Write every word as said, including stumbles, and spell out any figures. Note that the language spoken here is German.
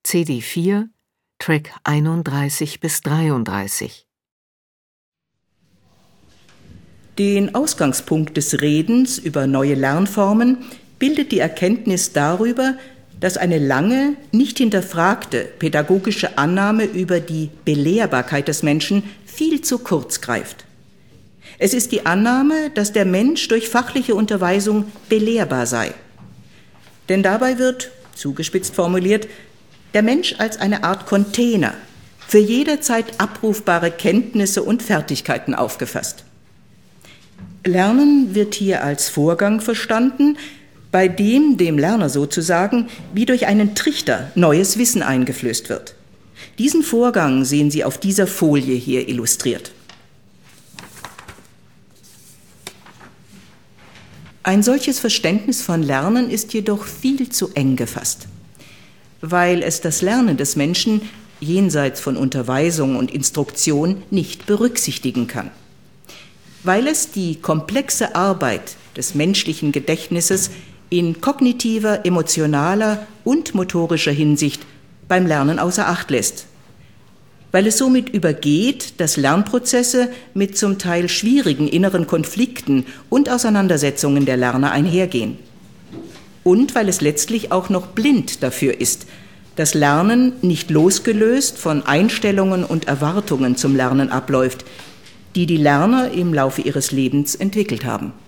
C D vier, Track einunddreißig bis dreiunddreißig. Den Ausgangspunkt des Redens über neue Lernformen bildet die Erkenntnis darüber, dass eine lange, nicht hinterfragte pädagogische Annahme über die Belehrbarkeit des Menschen viel zu kurz greift. Es ist die Annahme, dass der Mensch durch fachliche Unterweisung belehrbar sei. Denn dabei wird, zugespitzt formuliert, der Mensch als eine Art Container für jederzeit abrufbare Kenntnisse und Fertigkeiten aufgefasst. Lernen wird hier als Vorgang verstanden, bei dem dem Lerner sozusagen wie durch einen Trichter neues Wissen eingeflößt wird. Diesen Vorgang sehen Sie auf dieser Folie hier illustriert. Ein solches Verständnis von Lernen ist jedoch viel zu eng gefasst, weil es das Lernen des Menschen jenseits von Unterweisung und Instruktion nicht berücksichtigen kann. Weil es die komplexe Arbeit des menschlichen Gedächtnisses in kognitiver, emotionaler und motorischer Hinsicht beim Lernen außer Acht lässt. Weil es somit übergeht, dass Lernprozesse mit zum Teil schwierigen inneren Konflikten und Auseinandersetzungen der Lerner einhergehen. Und weil es letztlich auch noch blind dafür ist, dass Lernen nicht losgelöst von Einstellungen und Erwartungen zum Lernen abläuft, die die Lerner im Laufe ihres Lebens entwickelt haben.